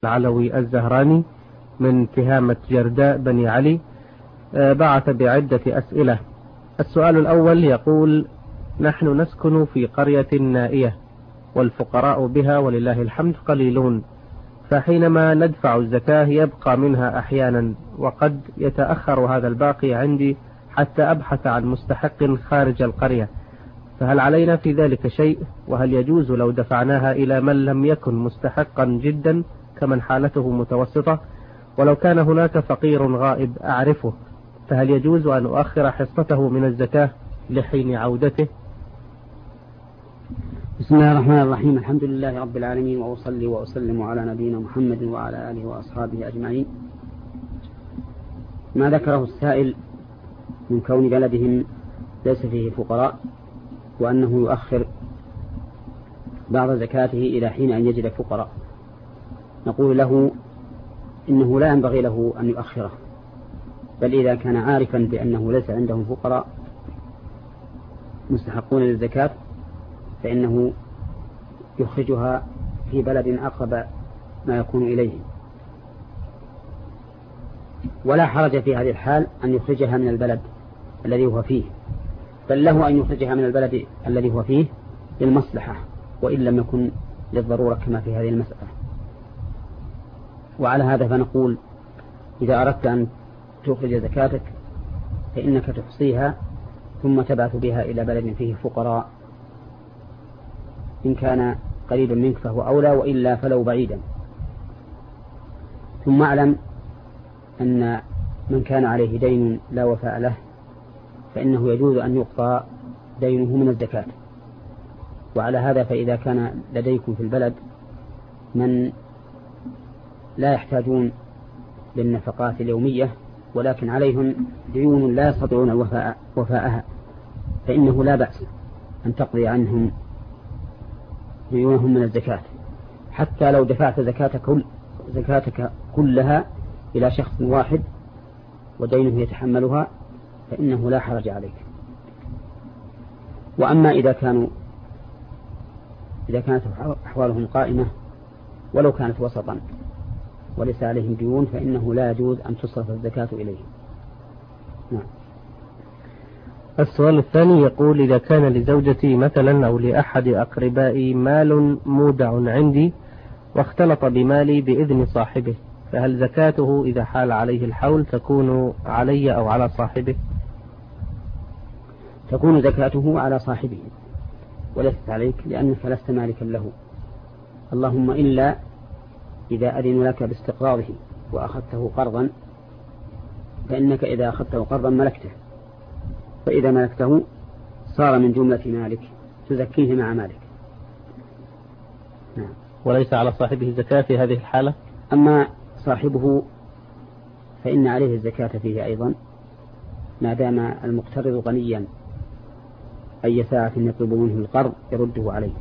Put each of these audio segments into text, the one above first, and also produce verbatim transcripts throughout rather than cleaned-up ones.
العلوي الزهراني من تهامة جرداء بني علي بعث بعدة أسئلة. السؤال الأول يقول: نحن نسكن في قرية نائية والفقراء بها ولله الحمد قليلون، فحينما ندفع الزكاة يبقى منها أحيانا، وقد يتأخر هذا الباقي عندي حتى أبحث عن مستحق خارج القرية، فهل علينا في ذلك شيء؟ وهل يجوز لو دفعناها إلى من لم يكن مستحقا جدا كمن حالته متوسطة؟ ولو كان هناك فقير غائب أعرفه، فهل يجوز أن أؤخر حصته من الزكاة لحين عودته؟ بسم الله الرحمن الرحيم. الحمد لله رب العالمين، وأصلي وأسلم على نبينا محمد وعلى آله وأصحابه أجمعين. ما ذكره السائل من كون بلدهم ليس فيه فقراء، وأنه يؤخر بعض زكاته إلى حين أن يجد فقراء، نقول له إنه لا ينبغي له أن يؤخره، بل إذا كان عارفا بأنه ليس عندهم فقراء مستحقون للزكاة فإنه يخرجها في بلد أقرب ما يكون إليه، ولا حرج في هذه الحال أن يخرجها من البلد الذي هو فيه، بل له أن يخرجها من البلد الذي هو فيه للمصلحة وإن لم يكن للضرورة كما في هذه المسألة. وعلى هذا فنقول: إذا أردت أن تخرج زكاتك فإنك تحصيها ثم تبعث بها إلى بلد فيه فقراء، إن كان قريبا منك فهو أولى، وإلا فلو بعيدا. ثم اعلم أن من كان عليه دين لا وفاء له فإنه يجوز أن يقضى دينه من الزكاة. وعلى هذا فإذا كان لديكم في البلد من لا يحتاجون للنفقات اليومية ولكن عليهم ديون لا يستطيعون الوفاء وفاءها، فإنه لا بأس أن تقضي عنهم ديونهم من الزكاة، حتى لو دفعت زكاتك, كل زكاتك كلها إلى شخص واحد ودينه يتحملها فإنه لا حرج عليك. وأما إذا كانوا إذا كانت أحوالهم قائمة ولو كانت وسطا وليس عليهم ديون فإنه لا يجوز أن تصرف الزكاة إليهم. نعم. السؤال الثاني يقول: إذا كان لزوجتي مثلا أو لأحد أقربائي مال مودع عندي واختلط بمالي بإذن صاحبه، فهل زكاته إذا حال عليه الحول تكون علي أو على صاحبه؟ تكون زكاته على صاحبه وليست عليك، لأنك لست مالكا له، اللهم إلا إذا أذن لك باستقراضه وأخذته قرضا، فإنك إذا أخذته قرضا ملكته، فإذا ملكته صار من جملة مالك تزكيه مع مالك. نعم. وليس على صاحبه الزكاة في هذه الحالة؟ أما صاحبه فإن عليه الزكاة فيه أيضا ما دام المقترض غنيا، أي ساعة يطلب منه القرض يرده عليه.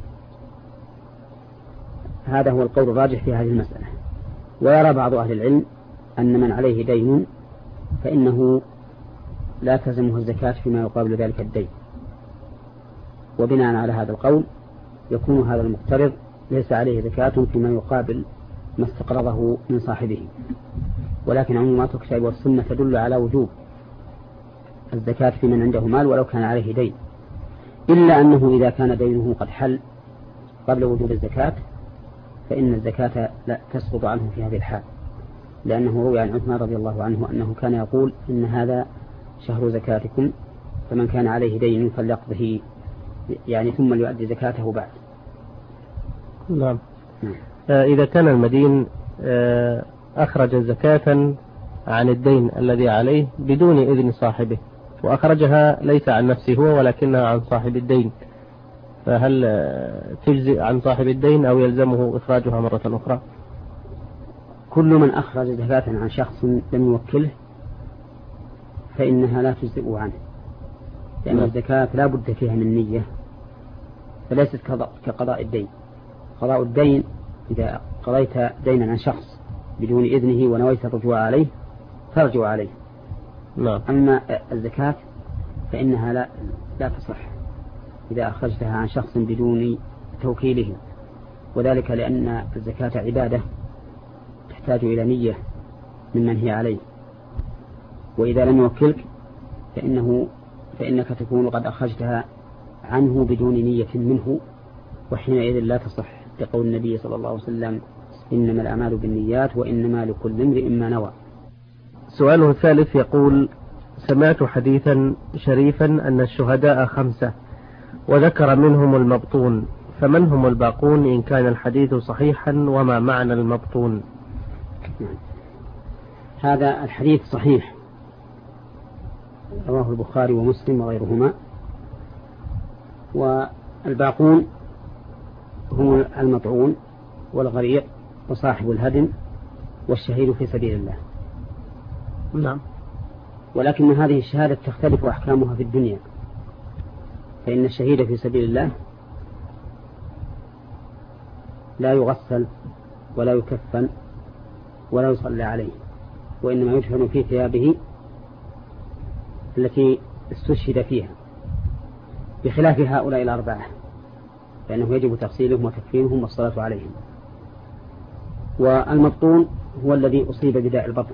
هذا هو القول الراجح في هذه المسألة. ويرى بعض أهل العلم أن من عليه دين فإنه لا تلزمه الزكاة فيما يقابل ذلك الدين، وبناء على هذا القول يكون هذا المقترض ليس عليه زكاة فيما يقابل ما استقرضه من صاحبه. ولكن عمومات الكتاب والسنة تدل على وجوب الزكاة في من عنده مال ولو كان عليه دين، إلا أنه إذا كان دينه قد حل قبل وجوب الزكاة فإن الزكاة لا تسقط عنه في هذه الحال، لأنه روي عن عثمان رضي الله عنه أنه كان يقول: إن هذا شهر زكاتكم، فمن كان عليه دين فليقضه، يعني ثم ليؤدي زكاته بعد. نعم. إذا كان المدين أخرج زكاة عن الدين الذي عليه بدون إذن صاحبه، وأخرجها ليس عن نفسه هو ولكنها عن صاحب الدين، فهل تجزئ عن صاحب الدين أو يلزمه إخراجها مرة أخرى؟ كل من أخرج زكاة عن شخص لم يوكله فإنها لا تجزئ عنه، لأن لا. الزكاة لا بد فيها من نية، فليست كقضاء الدين. قضاء الدين إذا قضيت دينا عن شخص بدون إذنه ونويت الرجوع عليه ترجع عليه. لا. أما الزكاة فإنها لا, لا تصح إذا أخرجتها عن شخص بدون توكيله، وذلك لأن الزكاة عبادة يحتاج إلى نية من منهي عليه، وإذا لم يوكلك فإنه فإنك تكون قد أخرجتها عنه بدون نية منه، وحينئذ لا تصح، لقول النبي صلى الله عليه وسلم: إنما الأعمال بالنيات وإنما لكل امرئ ما نوى. سؤاله الثالث يقول: سمعت حديثا شريفا أن الشهداء خمسة وذكر منهم المبطون، فمن هم الباقون إن كان الحديث صحيحا، وما معنى المبطون؟ هذا الحديث صحيح، رواه البخاري ومسلم وغيرهما. والباقون هم المطعون والغريق وصاحب الهدم والشهيد في سبيل الله. نعم. ولكن هذه الشهادة تختلف أحكامها في الدنيا، فإن الشهيد في سبيل الله لا يغسل ولا يكفن ولا يصلى عليه، وإنما يدفن في ثيابه التي استشهد فيها، بخلاف هؤلاء الأربعة فإنه يجب تغسيلهم وتكفينهم والصلاة عليهم. والمبطون هو الذي أصيب بداء البطن،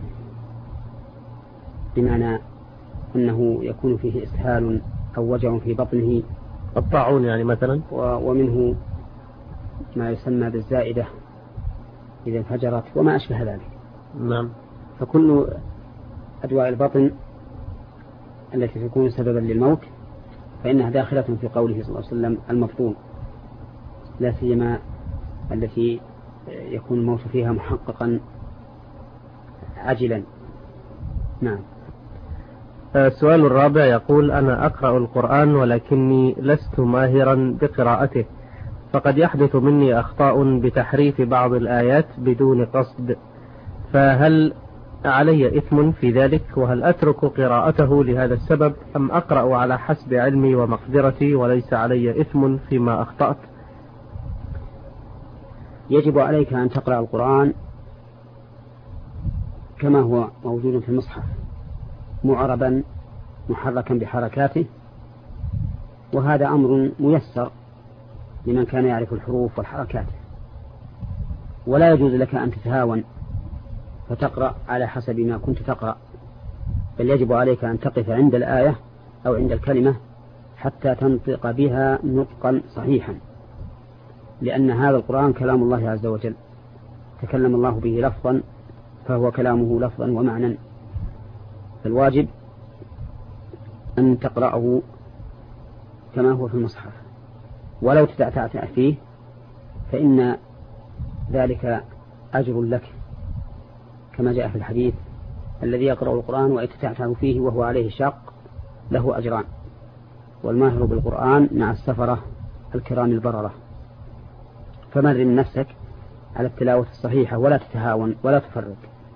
بمعنى أنه يكون فيه إسهال أو وجع في بطنه، الطاعون يعني مثلا، ومنه ما يسمى بالزائدة إذا انفجرت وما أشبه ذلك. نعم. فكل أدواء البطن التي تكون سببا للموت فإنها داخلة في قوله صلى الله عليه وسلم المبطون، لا سيما التي يكون الموت فيها محققا عاجلا. نعم. السؤال الرابع يقول: أنا أقرأ القرآن ولكني لست ماهرا بقراءته، فقد يحدث مني أخطاء بتحريف بعض الآيات بدون قصد، فهل علي إثم في ذلك؟ وهل أترك قراءته لهذا السبب، أم أقرأ على حسب علمي ومقدرتي وليس علي إثم فيما أخطأت؟ يجب عليك أن تقرأ القرآن كما هو موجود في المصحف، معربا محركا بحركاته، وهذا أمر ميسر لمن كان يعرف الحروف والحركات، ولا يجوز لك أن تتهاون فتقرأ على حسب ما كنت تقرأ، بل يجب عليك أن تقف عند الآية أو عند الكلمة حتى تنطق بها نطقا صحيحا، لأن هذا القرآن كلام الله عز وجل، تكلم الله به لفظا فهو كلامه لفظا ومعنى، فالواجب أن تقرأه كما هو في المصحف، ولو تتعتعت فيه فإن ذلك أجر لك، كما جاء في الحديث: الذي يقرأ القرآن ويتتعتع فيه وهو عليه شاق له أجران، والماهر بالقرآن مع السفرة الكرام البررة. فمرن نفسك على التلاوة الصحيحة ولا تتهاون ولا تفرق.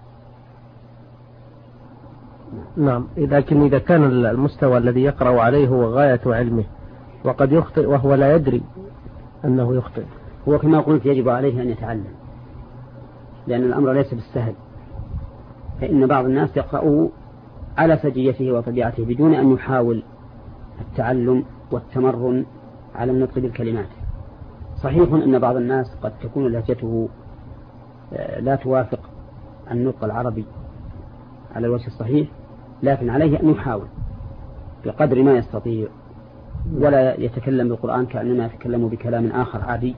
نعم. لكن إذا كان المستوى الذي يقرأ عليه هو غاية علمه وقد يخطئ وهو لا يدري أنه يخطئ، هو كما قلت يجب عليه أن يتعلم، لأن الأمر ليس بالسهل، فإن بعض الناس يقرأه على سجيته وطبيعته بدون أن يحاول التعلم والتمرن على النطق بالكلمات. صحيح أن بعض الناس قد تكون لهجته لا توافق النطق العربي على الوجه الصحيح، لكن عليه أن يحاول بقدر ما يستطيع، ولا يتكلم بالقرآن كأنما يتكلم بكلام آخر عادي.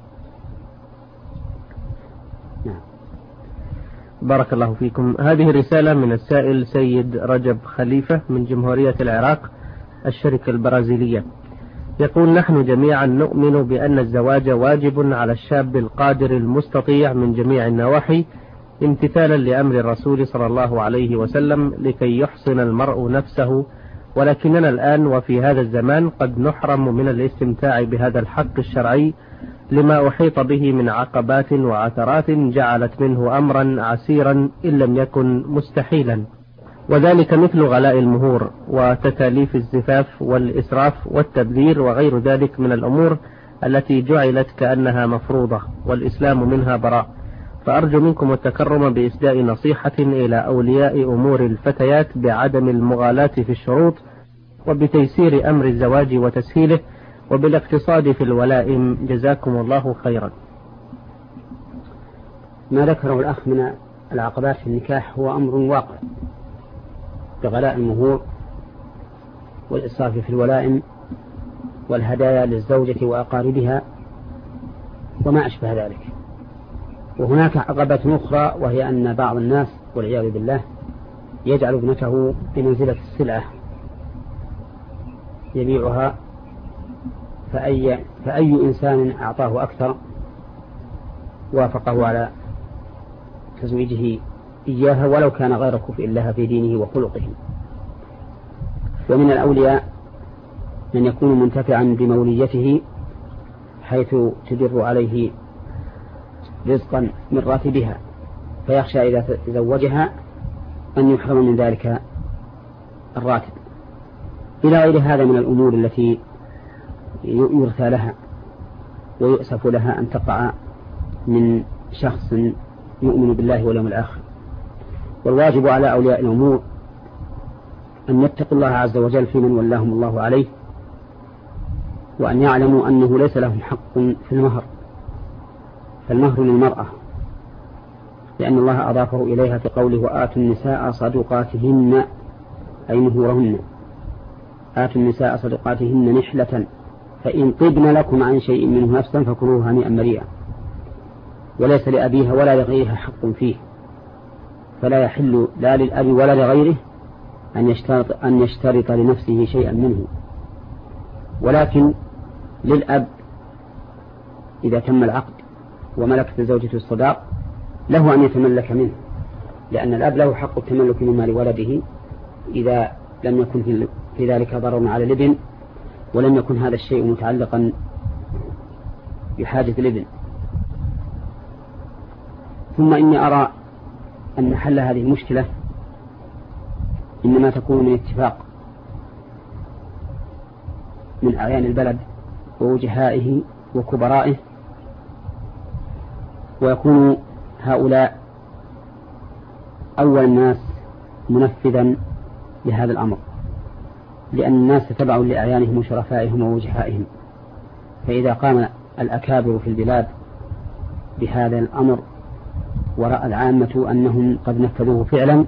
نعم. بارك الله فيكم. هذه رسالة من السائل سيد رجب خليفة من جمهورية العراق الشركة البرازيلية، يقول: نحن جميعا نؤمن بأن الزواج واجب على الشاب القادر المستطيع من جميع النواحي، امتثالا لأمر الرسول صلى الله عليه وسلم لكي يحصن المرء نفسه، ولكننا الآن وفي هذا الزمان قد نحرم من الاستمتاع بهذا الحق الشرعي لما أحيط به من عقبات وعثرات جعلت منه أمرا عسيرا إن لم يكن مستحيلا، وذلك مثل غلاء المهور وتكاليف الزفاف والإسراف والتبذير وغير ذلك من الأمور التي جعلت كأنها مفروضة والإسلام منها براء. فأرجو منكم التكرم بإسداء نصيحة إلى أولياء أمور الفتيات بعدم المغالاة في الشروط، وبتيسير أمر الزواج وتسهيله، وبالاقتصاد في الولائم، جزاكم الله خيرا. ما ذكره الأخ من العقبات في النكاح هو أمر واقع بغلاء المهور والإسراف في الولائم والهدايا للزوجة وأقاربها وما أشبه ذلك. وهناك عقبة أخرى وهي أن بعض الناس والعياذ بالله يجعل ابنته بمنزلة السلعة يبيعها، فأي, فأي إنسان أعطاه أكثر وافقه على تزويجه إياها ولو كان غير كفء لها في دينه وخلقه. ومن الأولياء من يكون منتفعا بموليته حيث تدر عليه رزقا من راتبها فيخشى إذا تزوجها أن يحرم من ذلك الراتب، إلى غير هذا من الأمور التي يرثى لها ويؤسف لها أن تقع من شخص يؤمن بالله واليوم الآخر. والواجب على أولياء الأمور أن يتقوا الله عز وجل في من ولاهم الله عليه، وأن يعلموا أنه ليس لهم حق في المهر، فالمهر للمرأة، لأن الله أضافه إليها في قوله وآتوا النساء صدقاتهن أي مهورهن، آتوا النساء صدقاتهن نحلة فإن طبن لكم عن شيء منه نفسا فكلوه هنيئا مريئا، وليس لأبيها ولا لغيرها حق فيه، فلا يحل لا للأب ولا لغيره أن يشترط, أن يشترط لنفسه شيئا منه، ولكن للأب إذا تم العقد وملكت زوجته الصداق له أن يتملك منه، لأن الأب له حق التملك من مال ولده إذا لم يكن في ذلك ضرر على الابن ولم يكن هذا الشيء متعلقا بحاجة الابن. ثم إني أرى أن حل هذه المشكلة إنما تكون من اتفاق من أعيان البلد ووجهائه وكبرائه، ويكون هؤلاء أول الناس منفذا لهذا الأمر، لأن الناس تبع لأعيانهم وشرفائهم ووجهائهم، فإذا قام الأكابر في البلاد بهذا الأمر ورأى العامة أنهم قد نفذوه فعلا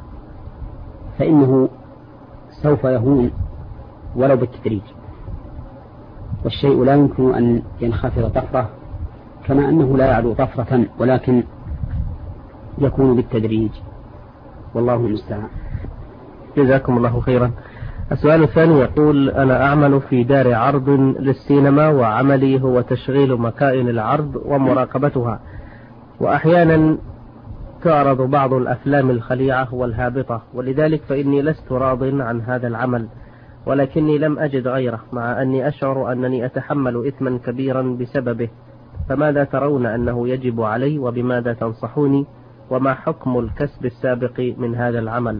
فإنه سوف يهون ولو بالتدريج، والشيء لا يمكن أن ينخفض طفرة كما أنه لا يعلو طفرة، ولكن يكون بالتدريج، والله المستعان. جزاكم الله خيرا. السؤال الثاني يقول أنا أعمل في دار عرض للسينما وعملي هو تشغيل مكائن العرض ومراقبتها، وأحيانا تعرض بعض الأفلام الخليعة والهابطة، ولذلك فإني لست راض عن هذا العمل، ولكني لم أجد غيره، مع أني أشعر أنني أتحمل إثما كبيرا بسببه، فماذا ترون أنه يجب علي وبماذا تنصحوني، وما حكم الكسب السابق من هذا العمل؟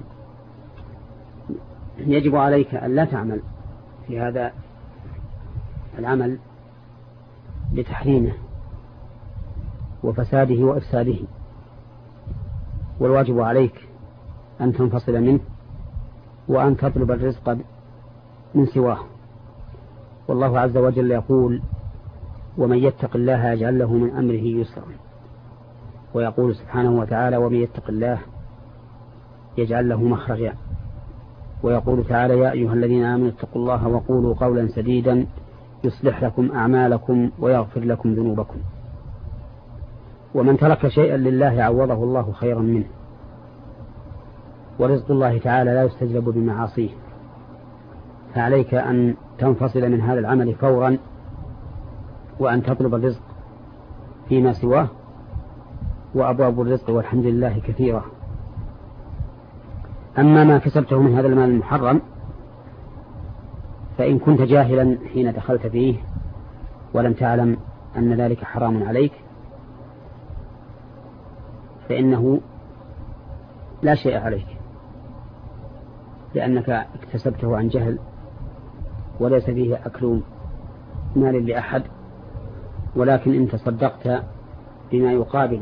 يجب عليك أن لا تعمل في هذا العمل لتحريمه وفساده وإفساده، والواجب عليك أن تنفصل منه وأن تطلب الرزق من سواه. والله عز وجل يقول ومن يتق الله يجعل له من أمره يسرا، ويقول سبحانه وتعالى ومن يتق الله يجعل له مخرجا، ويقول تعالى يا أيها الذين آمنوا اتقوا الله وقولوا قولا سديدا يصلح لكم أعمالكم ويغفر لكم ذنوبكم. ومن ترك شيئا لله عوضه الله خيرا منه، ورزق الله تعالى لا يستجلب بمعاصيه، فعليك أن تنفصل من هذا العمل فورا وأن تطلب الرزق فيما سواه، وأبواب الرزق والحمد لله كثيرة. أما ما كسبته من هذا المال المحرم فإن كنت جاهلا حين دخلت فيه ولم تعلم أن ذلك حرام عليك فإنه لا شيء عليك، لأنك اكتسبته عن جهل وليس فيه أكل مال لأحد، ولكن إن تصدقت بما يقابل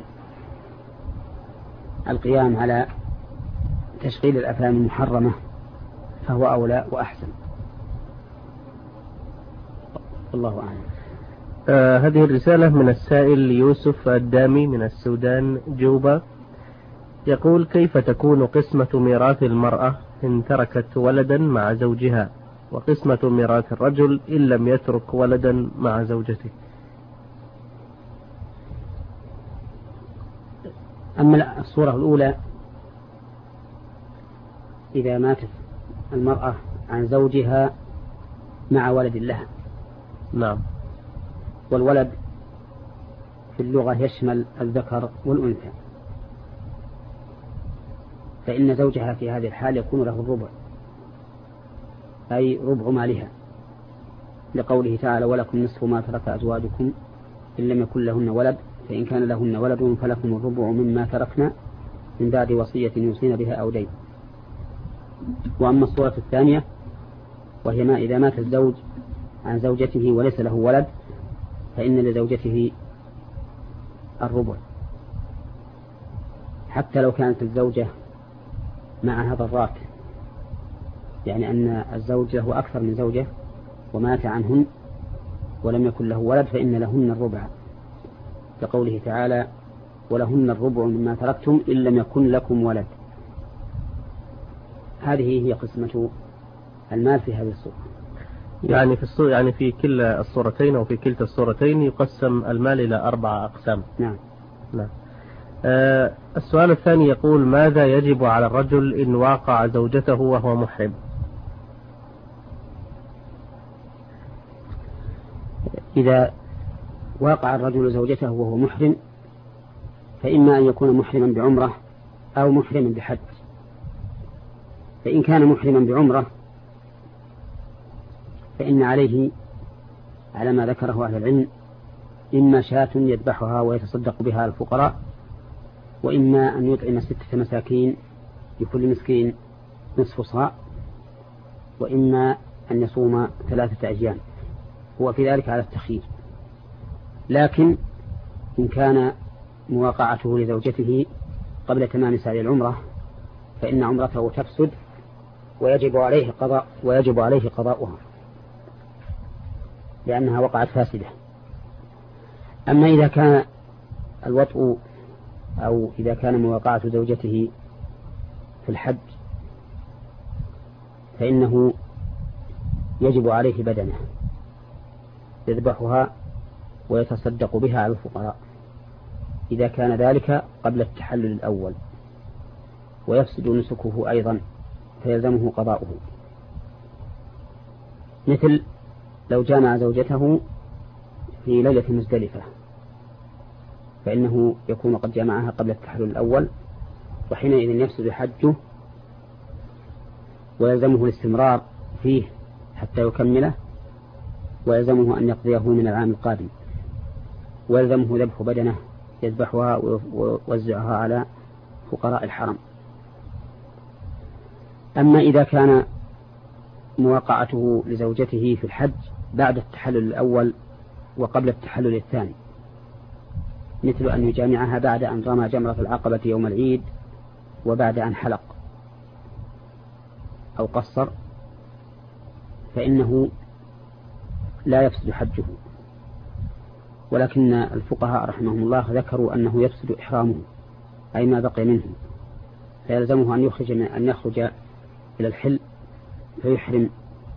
القيام على تشغيل الأفلام المحرمة فهو أولى وأحسن. الله أعلم. آه هذه الرسالة من السائل يوسف الدامي من السودان جوبا، يقول: كيف تكون قسمة ميراث المرأة إن تركت ولدا مع زوجها، وقسمة ميراث الرجل إن لم يترك ولدا مع زوجته؟ أما الصورة الأولى، إذا ماتت المرأة عن زوجها مع ولد لها. نعم. والولد في اللغة يشمل الذكر والأنثى، فإن زوجها في هذه الحال يكون له الربع، أي ربع مالها، لقوله تعالى: ولكم نصف ما ترك أزواجكم إن لم يكن لهن ولد فإن كان لهن ولد فلكم الربع مما تركنا من بعد وصية يوصين بها أو دين. وأما الصورة الثانية، وهي ما إذا مات الزوج عن زوجته وليس له ولد، فإن لزوجته الربع، حتى لو كانت الزوجة معها ضرات، يعني أن الزوج له أكثر من زوجة ومات عنهن ولم يكن له ولد، فإن لهن الربع، كقوله تعالى: ولهن الربع مما تركتم إن لم يكن لكم ولد. هذه هي قسمة المال في هذه الصورة. يعني في الصورة يعني في كلا الصورتين أو في كلتا الصورتين يقسم المال إلى أربعة أقسام. نعم. نعم. آه السؤال الثاني يقول: ماذا يجب على الرجل إن واقع زوجته وهو محرم؟ إذا واقع الرجل زوجته وهو محرم، فإما أن يكون محرما بعمرة أو محرما بحج. فإن كان محرما بعمرة فإن عليه على ما ذكره أهل العلم إما شاة يذبحها ويتصدق بها على الفقراء، وإما أن يطعم ستة مساكين لكل مسكين نصف صاع، وإما أن يصوم ثلاثة أيام. هو في ذلك على التخيير. لكن إن كان مواقعته لزوجته قبل تمام سعي العمرة فإن عمرته تفسد ويجب عليه قضاء ويجب عليه قضاؤها لأنها وقعت فاسدة. أما إذا كان الوطء أو إذا كان مواقعة زوجته في الحج فإنه يجب عليه بدنه يذبحها ويتصدق بها على الفقراء إذا كان ذلك قبل التحلل الأول، ويفسد نسكه أيضا فيلزمه قضاؤه. مثل لو جامع زوجته في ليلة مزدلفة فإنه يكون قد جمعها قبل التحلل الأول، وحينئذ يفسد حجه ويلزمه الاستمرار فيه حتى يكمله، ويلزمه أن يقضيه من العام القادم، ويلزمه ذبح بدنه يذبحها ويوزعها على فقراء الحرم. أما إذا كان مواقعته لزوجته في الحج بعد التحلل الأول وقبل التحلل الثاني، مثل أن يجامعها بعد أن رمى جمرة العقبة يوم العيد وبعد أن حلق أو قصر، فإنه لا يفسد حجه، ولكن الفقهاء رحمهم الله ذكروا أنه يفسد إحرامه أي ما بقي منه، فيلزمه أن يخرج من أن يخرج إلى الحل فيحرم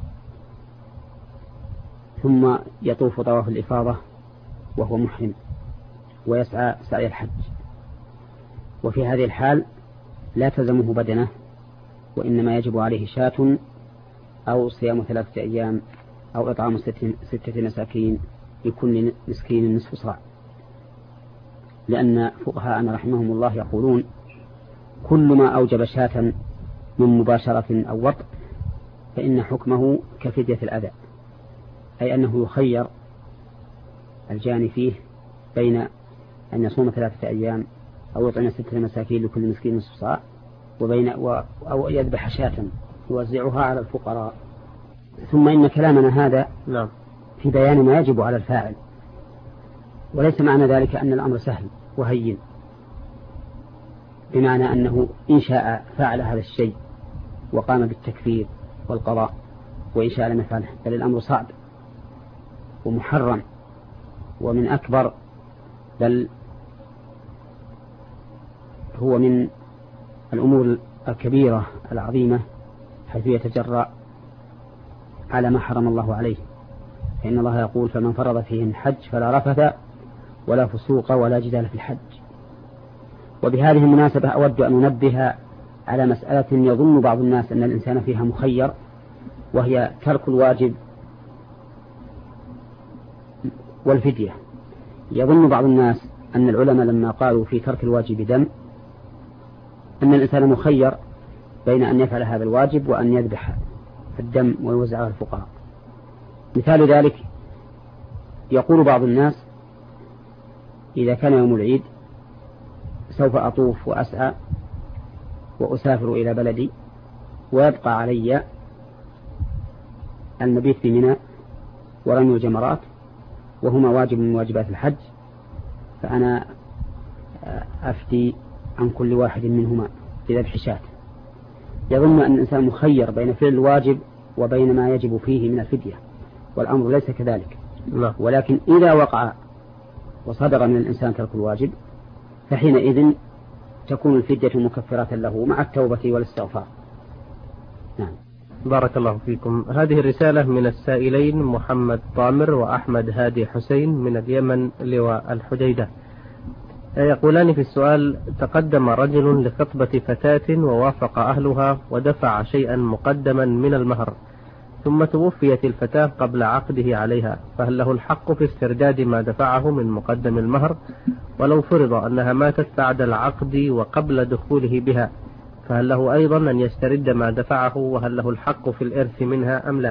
ثم يطوف طواف الإفاضة وهو محرم ويسعى سعي الحج. وفي هذه الحال لا تلزمه بدنه، وإنما يجب عليه شاة أو صيام ثلاثة أيام أو إطعام ستة مساكين لكل مسكين نصف صاع، لأن فقهاءنا رحمهم الله يقولون كل ما أوجب شاة من مباشرة أو وطء فإن حكمه كفدية الأذى، أي أنه يخير الجاني فيه بين أن يصوم ثلاثة أيام أو يطعم ستة مساكين لكل مسكين نصف صاع وبين و... أو يذبح شاة يوزعها على الفقراء. ثم إن كلامنا هذا نعم في بيان ما يجب على الفاعل، وليس معنى ذلك أن الأمر سهل وهين، بمعنى أنه إن شاء فعل هذا الشيء وقام بالتكفير والقضاء، وإن شاء لم يفعله، بل الأمر صعب ومحرم ومن أكبر، بل هو من الأمور الكبيرة العظيمة، حيث يتجرأ على ما حرم الله عليه. فإن الله يقول: فمن فرض فيهن الحج فلا رفث ولا فسوق ولا جدال في الحج. وبهذه المناسبة أود أن أنبه على مسألة يظن بعض الناس أن الإنسان فيها مخير، وهي ترك الواجب والفدية. يظن بعض الناس أن العلماء لما قالوا في ترك الواجب دم أن الإنسان مخير بين أن يفعل هذا الواجب وأن يذبح الدم ويوزعه على الفقراء. مثال ذلك: يقول بعض الناس: إذا كان يوم العيد سوف أطوف وأسعى وأسافر إلى بلدي، ويبقى علي المبيت في منى ورمي الجمرات، وهما واجب من واجبات الحج، فأنا أفتي عن كل واحد منهما بذبح شاة. يظن أن الإنسان مخير بين فعل الواجب وبين ما يجب فيه من الفدية، والأمر ليس كذلك. لا. ولكن إذا وقع وصدر من الإنسان ترك الواجب فحينئذ تكون الفدية مكفرة له مع التوبة والاستغفار. نعم. بارك الله فيكم. هذه الرسالة من السائلين محمد طامر وأحمد هادي حسين من اليمن لواء الحديدة. يقولان في السؤال: تقدم رجل لخطبة فتاة ووافق أهلها ودفع شيئا مقدما من المهر، ثم توفيت الفتاة قبل عقده عليها، فهل له الحق في استرداد ما دفعه من مقدم المهر؟ ولو فرض أنها ماتت بعد العقد وقبل دخوله بها، فهل له أيضا أن يسترد ما دفعه؟ وهل له الحق في الإرث منها أم لا؟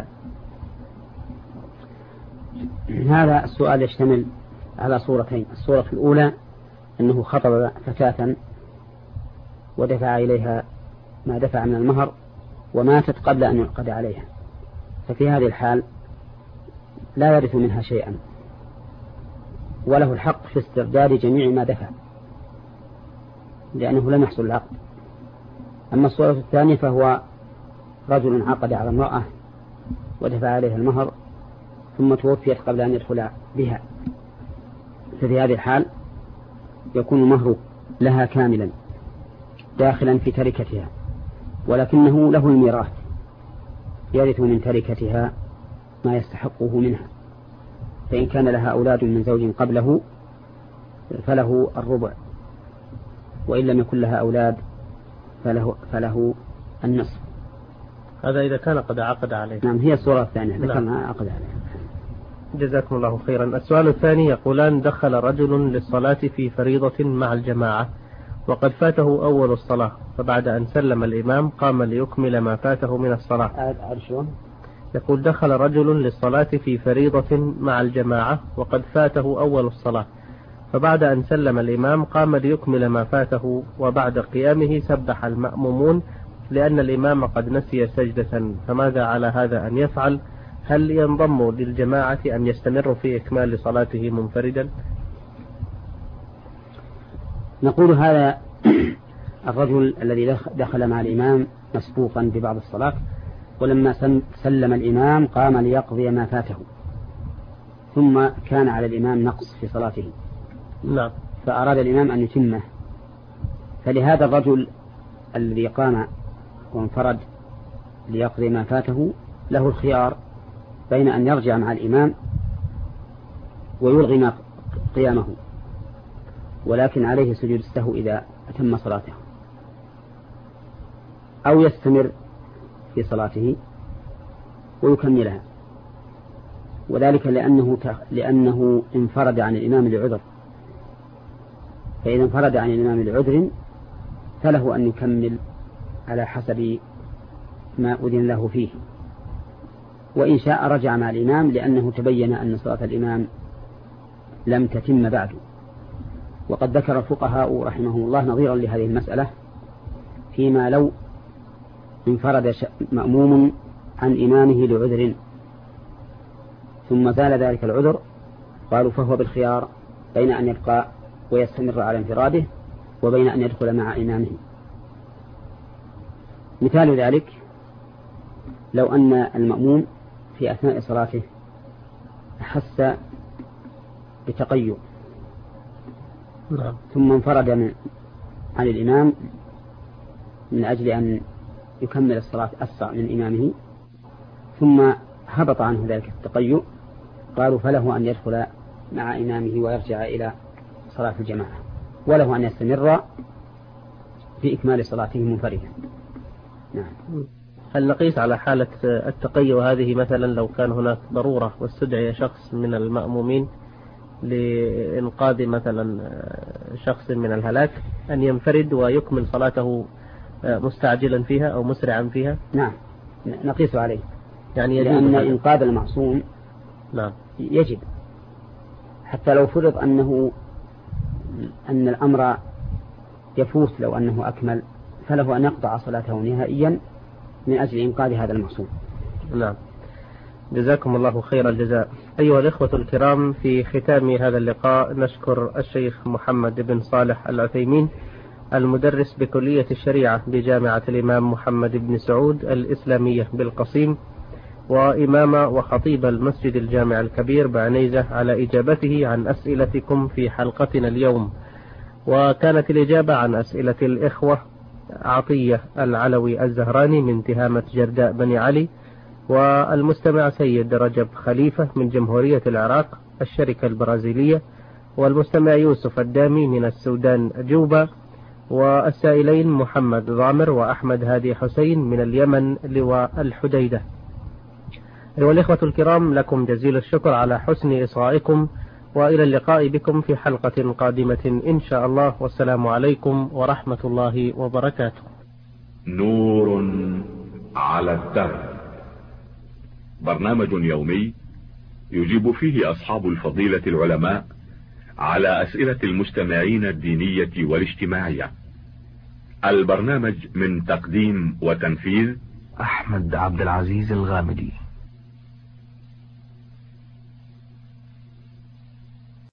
هذا السؤال يشتمل على صورتين. الصورة الأولى أنه خطب فتاة ودفع إليها ما دفع من المهر وماتت قبل أن يعقد عليها، ففي هذه الحال لا يرث منها شيئا، وله الحق في استرداد جميع ما دفع لأنه لم يحصل العقد. أما الصورة الثانية فهو رجل عقد على امرأة ودفع عليها المهر ثم توفيت قبل أن يدخل بها، ففي هذه الحال يكون المهر لها كاملا داخلا في تركتها، ولكنه له الميراث، يرث من تركتها ما يستحقه منها. فإن كان لها أولاد من زوج قبله فله الربع، وإن لم يكن لها أولاد فله, فله النصف. هذا إذا كان قد عقد عليه. نعم، هي الصورة الثانية إذا نعم. كان عقد عليه. جزاكم الله خيرا. السؤال الثاني: يقولان: دخل رجل للصلاة في فريضة مع الجماعة وقد فاته أول الصلاة، فبعد أن سلم الإمام قام ليكمل ما فاته من الصلاة. يقول: دخل رجل للصلاة في فريضة مع الجماعة وقد فاته أول الصلاة، فبعد أن سلم الإمام قام ليكمل ما فاته، وبعد قيامه سبح المأمومون لأن الإمام قد نسي سجدة، فماذا على هذا أن يفعل؟ هل ينضم للجماعة أم يستمر في إكمال صلاته منفردا؟ نقول هذا الرجل الذي دخل مع الإمام مسبوقا ببعض الصلاة، ولما سلم الإمام قام ليقضي ما فاته، ثم كان على الإمام نقص في صلاته. نعم. فأراد الإمام أن يتمه، فلهذا الرجل الذي قام وانفرد ليقضي ما فاته له الخيار بين أن يرجع مع الإمام ويلغي قيامه، ولكن عليه سجود السهو إذا أتم صلاته، أو يستمر في صلاته ويكملها، وذلك لأنه لأنه انفرد عن الإمام لعذر، فإذا انفرد عن الإمام لعذر فله أن يكمل على حسب ما أذن له فيه، وإن شاء رجع مع الإمام لأنه تبين أن صلاة الإمام لم تتم بعد. وقد ذكر الفقهاء رحمهم الله نظيرا لهذه المسألة فيما لو انفرد مأموم عن إمامه لعذر ثم زال ذلك العذر، قالوا فهو بالخيار بين أن يبقى ويستمر على انفراده وبين أن يدخل مع إمامه. مثال ذلك لو أن المأموم في أثناء صلاته أحس بتقيؤ نعم. ثم انفرد من عن الإمام من أجل أن يكمل الصلاة أسرع من إمامه ثم هبط عنه ذلك التقيؤ، قالوا فله أن يدخل مع إمامه ويرجع إلى صلاة الجماعة، وله أن يستمر في إكمال صلاته منفردا. نعم. هل نقيس على حالة التقيؤ هذه مثلا لو كان هناك ضرورة واستدعي شخص من المأمومين لإنقاذ مثلا شخص من الهلاك أن ينفرد ويكمل صلاته مستعجلا فيها أو مسرعا فيها؟ نعم نقيس عليه، يعني لأن إنقاذ المعصوم نعم يجب، حتى لو فرض أنه أن الأمر يفوت لو أنه أكمل، فله أن يقطع صلاته نهائيا من أجل إنقاذ هذا المعصوم. نعم. جزاكم الله خير الجزاء. أيها الإخوة الكرام، في ختام هذا اللقاء نشكر الشيخ محمد بن صالح العثيمين المدرس بكلية الشريعة بجامعة الإمام محمد بن سعود الإسلامية بالقصيم، وإمام وخطيب المسجد الجامع الكبير بعنيزة، على إجابته عن أسئلتكم في حلقتنا اليوم. وكانت الإجابة عن أسئلة الإخوة عطية العلوي الزهراني من تهامة جرداء بني علي، والمستمع سيد رجب خليفة من جمهورية العراق الشركة البرازيلية، والمستمع يوسف الدامي من السودان جوبا، والسائلين محمد ضامر وأحمد هادي حسين من اليمن لواء الحديدة. أيها الإخوة الكرام، لكم جزيل الشكر على حسن إصغائكم، وإلى اللقاء بكم في حلقة قادمة إن شاء الله، والسلام عليكم ورحمة الله وبركاته. نور على الدرب، برنامج يومي يجيب فيه أصحاب الفضيلة العلماء على أسئلة المستمعين الدينية والاجتماعية. البرنامج من تقديم وتنفيذ أحمد عبد العزيز الغامدي.